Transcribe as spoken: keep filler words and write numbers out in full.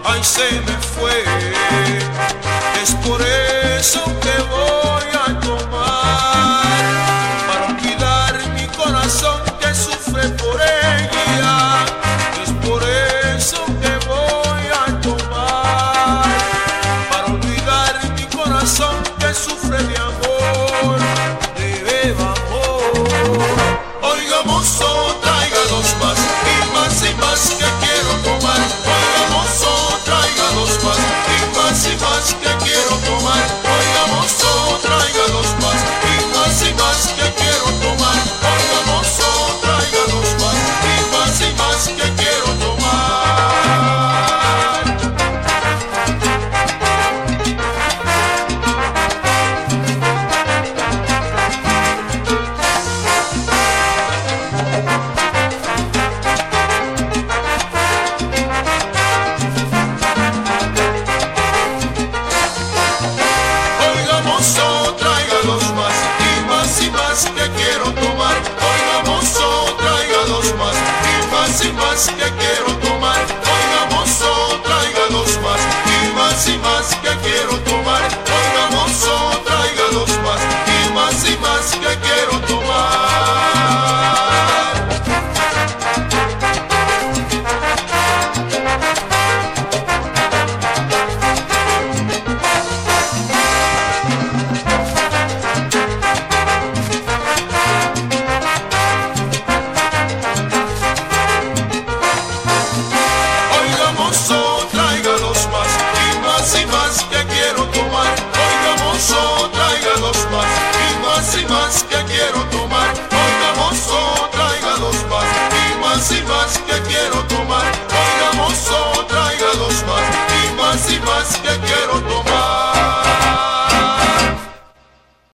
ay se me fue. Es por eso que voy a tomar, para olvidar mi corazón que sufre por ella. Es por eso que voy a tomar, para olvidar mi corazón que sufre de amor, de beba amor. Oiga mozo, traiga dos más, y más y más que quiero tomar. Oiga mozo, traiga dos más, y más y más que quiero tomar. Oiga mozo, traiga dos más, y más y más que quiero tomar. Oiga mozo, traiga dos más, y más y más que quiero tomar. Oiga mozo, traiga dos más, y más y más que quiero tomar. Oiga mozo, traiga dos más, y más y más que quiero tomar. Oiga mozo, traiga dos más, y más y más que quiero tomar. Oiga mozo, traiga dos más, y más y más que quiero tomar. Oiga mozo, traiga dos más, y más y más que quiero tomar. Oiga mozo, traiga dos más, y más y más que quiero tomar. Oiga mozo, traiga dos más, y más y más que quiero tomar. Oiga mozo, traiga dos más, y más y más que quiero tomar.